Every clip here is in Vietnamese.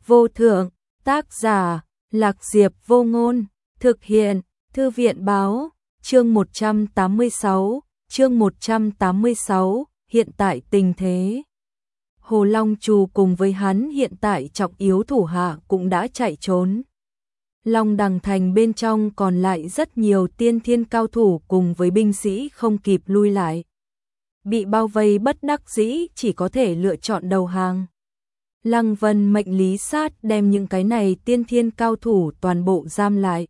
vô thượng, tác giả, Lạc Diệp Vô Ngôn, thực hiện, Thư viện báo, chương 186, hiện tại tình thế. Hồ Long Trù cùng với hắn hiện tại trọng yếu thủ hạ cũng đã chạy trốn. Long Đằng Thành bên trong còn lại rất nhiều tiên thiên cao thủ cùng với binh sĩ không kịp lui lại. Bị bao vây bất đắc dĩ chỉ có thể lựa chọn đầu hàng. Lăng Vân mệnh Lý Sát đem những cái này tiên thiên cao thủ toàn bộ giam lại.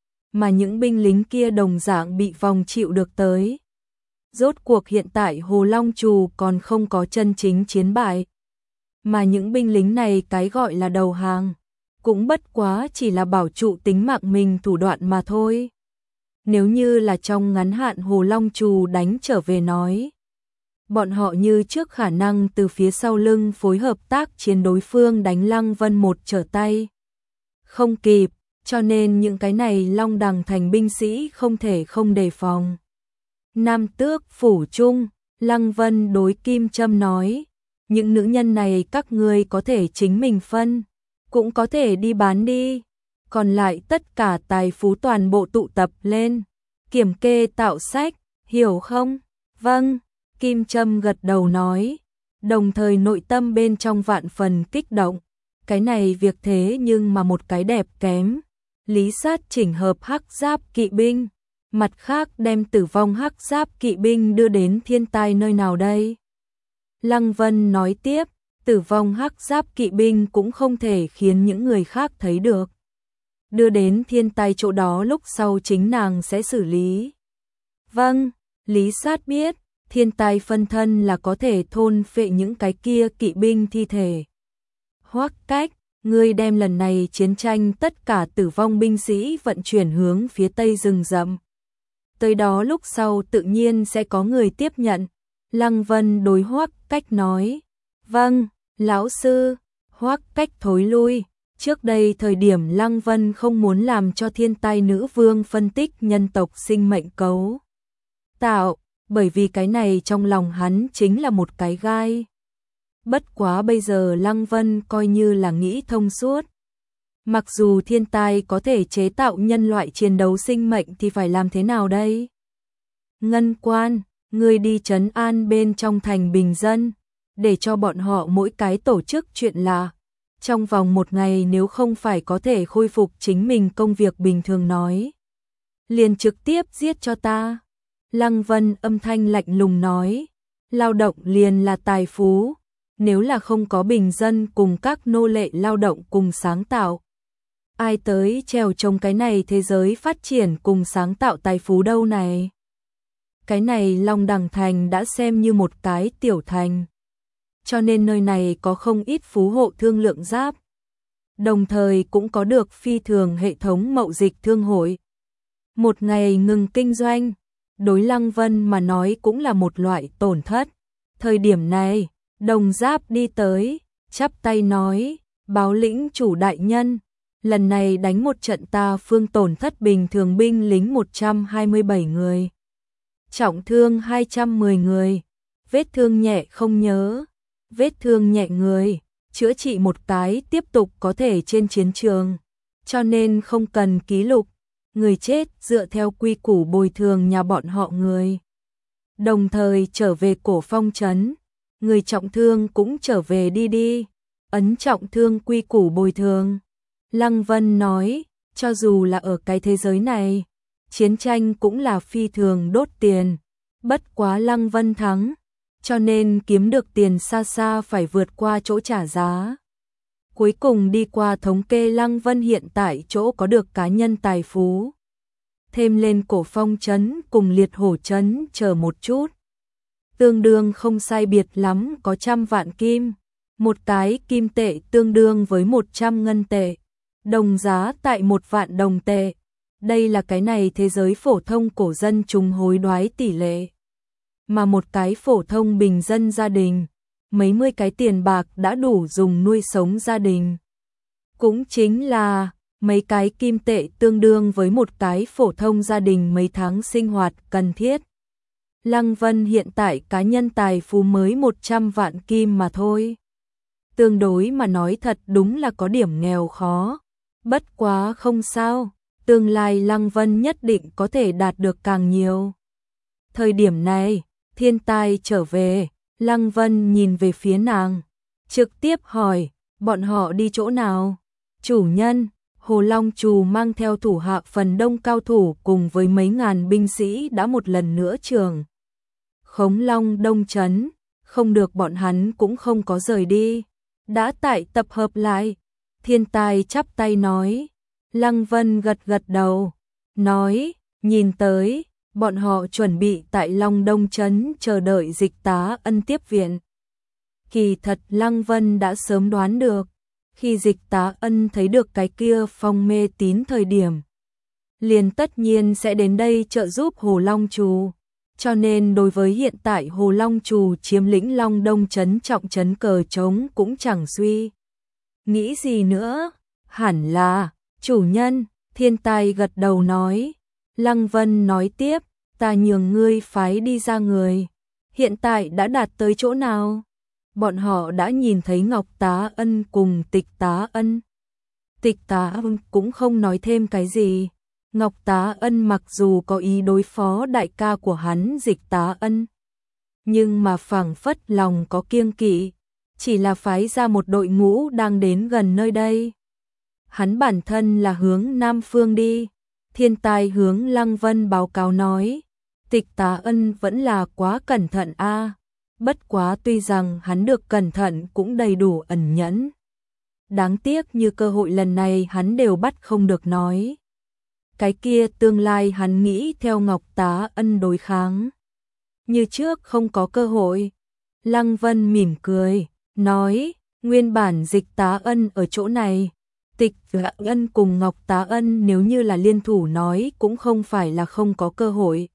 Mà những binh lính kia đồng dạng bị vòng chịu được tới. Rốt cuộc hiện tại Hồ Long Trù còn không có chân chính chiến bại. Mà những binh lính này cái gọi là đầu hàng, cũng bất quá chỉ là bảo trụ tính mạng mình thủ đoạn mà thôi. Nếu như là trong ngắn hạn Hồ Long Trù đánh trở về nói, bọn họ như trước khả năng từ phía sau lưng phối hợp tác chiến đối phương đánh Lăng Vân một trở tay. Không kịp, cho nên những cái này Long Đằng Thành binh sĩ không thể không đề phòng. Nam Tước phủ trung, Lăng Vân đối Kim Trâm nói, những nữ nhân này các ngươi có thể chính mình phân, cũng có thể đi bán đi, còn lại tất cả tài phú toàn bộ tụ tập lên, kiểm kê tạo sách, hiểu không? Vâng, Kim Trâm gật đầu nói, đồng thời nội tâm bên trong vạn phần kích động, cái này việc thế nhưng mà một cái đẹp kém. Lý Sát chỉnh hợp hắc giáp kỵ binh, mặt khác đem tử vong hắc giáp kỵ binh đưa đến thiên tai nơi nào đây? Lăng Vân nói tiếp, tử vong hắc giáp kỵ binh cũng không thể khiến những người khác thấy được. Đưa đến thiên tai chỗ đó lúc sau chính nàng sẽ xử lý. Vâng, Lý Sát biết, thiên tai phân thân là có thể thôn phệ những cái kia kỵ binh thi thể. Hoắc Cách, ngươi đem lần này chiến tranh tất cả tử vong binh sĩ vận chuyển hướng phía tây rừng rậm. Tới đó lúc sau tự nhiên sẽ có người tiếp nhận. Lăng Vân đối Hoắc Cách nói, vâng, lão sư. Hoắc Cách thối lui. Trước đây thời điểm Lăng Vân không muốn làm cho thiên tai nữ vương phân tích nhân tộc sinh mệnh cấu tạo, bởi vì cái này trong lòng hắn chính là một cái gai. Bất quá bây giờ Lăng Vân coi như là nghĩ thông suốt. Mặc dù thiên tai có thể chế tạo nhân loại chiến đấu sinh mệnh thì phải làm thế nào đây? Ngân Quan, ngươi đi trấn an bên trong thành bình dân, để cho bọn họ mỗi cái tổ chức chuyện là, trong vòng một ngày nếu không phải có thể khôi phục chính mình công việc bình thường nói, liền trực tiếp giết cho ta. Lăng Vân âm thanh lạnh lùng nói, lao động liền là tài phú, nếu là không có bình dân cùng các nô lệ lao động cùng sáng tạo, ai tới trèo trông cái này thế giới phát triển cùng sáng tạo tài phú đâu này. Cái này Long Đằng Thành đã xem như một cái tiểu thành, cho nên nơi này có không ít phú hộ thương lượng giáp, đồng thời cũng có được phi thường hệ thống mậu dịch thương hội. Một ngày ngừng kinh doanh, đối Lăng Vân mà nói cũng là một loại tổn thất. Thời điểm này, Đồng Giáp đi tới, chắp tay nói, báo lĩnh chủ đại nhân, lần này đánh một trận ta phương tổn thất bình thường binh lính 127 người, trọng thương 210 người, vết thương nhẹ không nhớ, vết thương nhẹ người, chữa trị một cái tiếp tục có thể trên chiến trường, cho nên không cần ký lục, người chết dựa theo quy củ bồi thường nhà bọn họ người. Đồng thời trở về Cổ Phong trấn, người trọng thương cũng trở về đi, ấn trọng thương quy củ bồi thường. Lăng Vân nói, cho dù là ở cái thế giới này, chiến tranh cũng là phi thường đốt tiền, bất quá Lăng Vân thắng, cho nên kiếm được tiền xa xa phải vượt qua chỗ trả giá. Cuối cùng đi qua thống kê Lăng Vân hiện tại chỗ có được cá nhân tài phú, thêm lên Cổ Phong trấn cùng Liệt Hổ trấn chờ một chút, tương đương không sai biệt lắm có 100 vạn kim, một cái kim tệ tương đương với 100 ngân tệ, đồng giá tại 1 vạn đồng tệ. Đây là cái này thế giới phổ thông cổ dân chúng hối đoái tỷ lệ. Mà một cái phổ thông bình dân gia đình, mấy mươi cái tiền bạc đã đủ dùng nuôi sống gia đình. Cũng chính là mấy cái kim tệ tương đương với một cái phổ thông gia đình mấy tháng sinh hoạt cần thiết. Lăng Vân hiện tại cá nhân tài phú mới 100 vạn kim mà thôi. tương đối mà nói thật đúng là có điểm nghèo khó. Bất quá không sao, tương lai Lăng Vân nhất định có thể đạt được càng nhiều. Thời điểm này, Thiên Tai trở về, Lăng Vân nhìn về phía nàng, trực tiếp hỏi, bọn họ đi chỗ nào? Chủ nhân, Hồ Long Trù mang theo thủ hạ phần đông cao thủ cùng với mấy ngàn binh sĩ đã một lần nữa trường khống Long Đông Trấn, không được, bọn hắn cũng không có rời đi, đã tại tập hợp lại. Thiên Tai chắp tay nói. Lăng Vân gật gật đầu, nói, nhìn tới, bọn họ chuẩn bị tại Long Đông Trấn chờ đợi Dịch Tá Ân tiếp viện. Kỳ thật Lăng Vân đã sớm đoán được, khi Dịch Tá Ân thấy được cái kia phong mê tín thời điểm, liền tất nhiên sẽ đến đây trợ giúp Hồ Long Trù. Cho nên đối với hiện tại Hồ Long Trù chiếm lĩnh Long Đông Trấn trọng trấn cờ trống cũng chẳng suy nghĩ gì nữa, hẳn là, chủ nhân, Thiên Tai gật đầu nói. Lăng Vân nói tiếp, ta nhường ngươi phái đi ra người, hiện tại đã đạt tới chỗ nào? Bọn họ đã nhìn thấy Ngọc Tá Ân cùng Tịch Tá Ân. Tịch Tá Ân cũng không nói thêm cái gì. Ngọc Tá Ân mặc dù có ý đối phó đại ca của hắn Dịch Tá Ân, nhưng mà phảng phất lòng có kiêng kỵ, chỉ là phái ra một đội ngũ đang đến gần nơi đây. Hắn bản thân là hướng Nam Phương đi. Thiên Tai hướng Lăng Vân báo cáo nói, Tịch Tá Ân vẫn là quá cẩn thận a. Bất quá tuy rằng hắn được cẩn thận cũng đầy đủ ẩn nhẫn. Đáng tiếc như cơ hội lần này hắn đều bắt không được nói. Cái kia tương lai hắn nghĩ theo Ngọc Tá Ân đối kháng. Như trước không có cơ hội. Lăng Vân mỉm cười, nói, nguyên bản Dịch Tá Ân ở chỗ này. Tịch Tá Ân cùng Ngọc Tá Ân nếu như là liên thủ nói cũng không phải là không có cơ hội.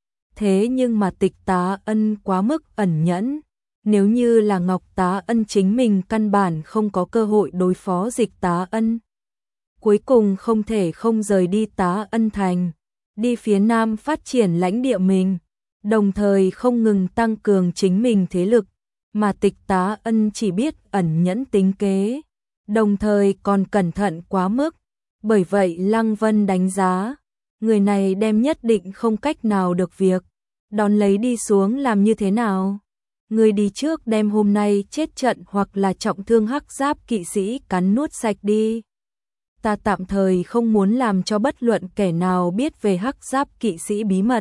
Thế nhưng mà Tịch Tá Ân quá mức ẩn nhẫn. Nếu như là Ngọc Tá Ân chính mình căn bản không có cơ hội đối phó Dịch Tá Ân. Cuối cùng không thể không rời đi Tá Ân Thành, đi phía Nam phát triển lãnh địa mình, đồng thời không ngừng tăng cường chính mình thế lực, mà Tịch Tá Ân chỉ biết ẩn nhẫn tính kế, đồng thời còn cẩn thận quá mức. Bởi vậy Lăng Vân đánh giá, người này đem nhất định không cách nào được việc, đón lấy đi xuống làm như thế nào? Người đi trước đem hôm nay chết trận hoặc là trọng thương hắc giáp kỵ sĩ cắn nuốt sạch đi. Ta tạm thời không muốn làm cho bất luận kẻ nào biết về hắc giáp kỵ sĩ bí mật.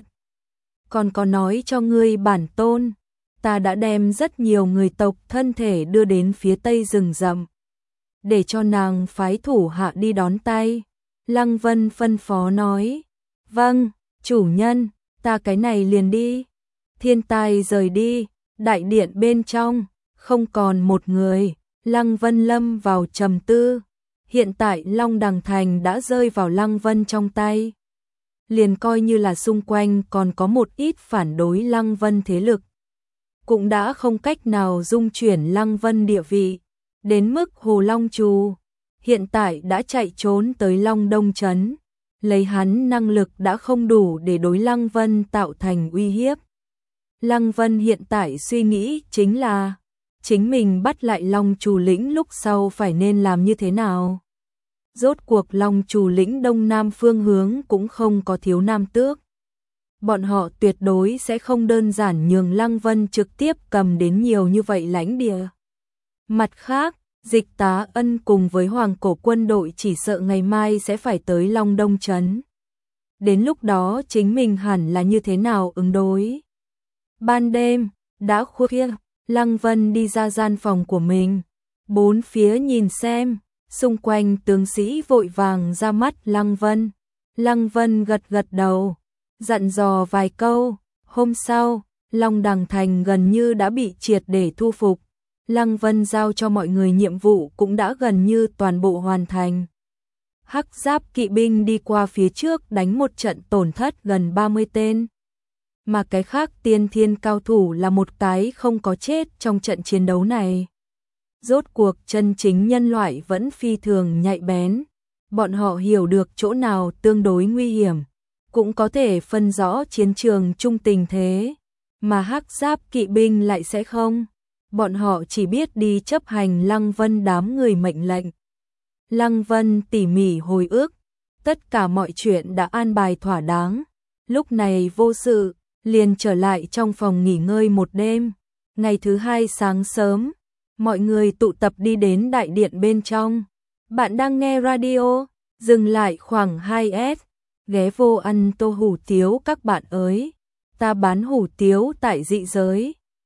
Còn có nói cho ngươi bản tôn, ta đã đem rất nhiều người tộc thân thể đưa đến phía tây rừng rậm, để cho nàng phái thủ hạ đi đón tay. Lăng Vân phân phó nói, vâng, chủ nhân, ta cái này liền đi. Thiên Tai rời đi, đại điện bên trong, không còn một người, Lăng Vân lâm vào trầm tư. Hiện tại Long Đằng Thành đã rơi vào Lăng Vân trong tay. Liền coi như là xung quanh còn có một ít phản đối Lăng Vân thế lực, cũng đã không cách nào dung chuyển Lăng Vân địa vị. Đến mức Hồ Long Trù, hiện tại đã chạy trốn tới Long Đông Trấn. Lấy hắn năng lực đã không đủ để đối Lăng Vân tạo thành uy hiếp. Lăng Vân hiện tại suy nghĩ chính là, chính mình bắt lại Long Trù lĩnh lúc sau phải nên làm như thế nào. Rốt cuộc Long Trù lĩnh đông nam phương hướng cũng không có thiếu nam tước. Bọn họ tuyệt đối sẽ không đơn giản nhường Lăng Vân trực tiếp cầm đến nhiều như vậy lãnh địa. Mặt khác, Dịch Tá Ân cùng với Hoàng Cổ quân đội chỉ sợ ngày mai sẽ phải tới Long Đông Trấn. Đến lúc đó chính mình hẳn là như thế nào ứng đối. Ban đêm, đã khuya, Lăng Vân đi ra gian phòng của mình, bốn phía nhìn xem, xung quanh tướng sĩ vội vàng ra mắt Lăng Vân. Lăng Vân gật gật đầu, dặn dò vài câu. Hôm sau, Long Đằng Thành gần như đã bị triệt để thu phục. Lăng Vân giao cho mọi người nhiệm vụ cũng đã gần như toàn bộ hoàn thành. Hắc giáp kỵ binh đi qua phía trước đánh một trận tổn thất gần 30 tên. Mà cái khác tiên thiên cao thủ là một cái không có chết trong trận chiến đấu này. Rốt cuộc chân chính nhân loại vẫn phi thường nhạy bén. Bọn họ hiểu được chỗ nào tương đối nguy hiểm, cũng có thể phân rõ chiến trường chung tình thế. Mà hắc giáp kỵ binh lại sẽ không. bọn họ chỉ biết đi chấp hành Lăng Vân đám người mệnh lệnh. Lăng Vân tỉ mỉ hồi ức, tất cả mọi chuyện đã an bài thỏa đáng, lúc này vô sự, liền trở lại trong phòng nghỉ ngơi một đêm. Ngày thứ hai sáng sớm, mọi người tụ tập đi đến đại điện bên trong. Bạn đang nghe radio, dừng lại khoảng 2S, ghé vô ăn tô hủ tiếu các bạn ơi. Ta bán hủ tiếu tại dị giới.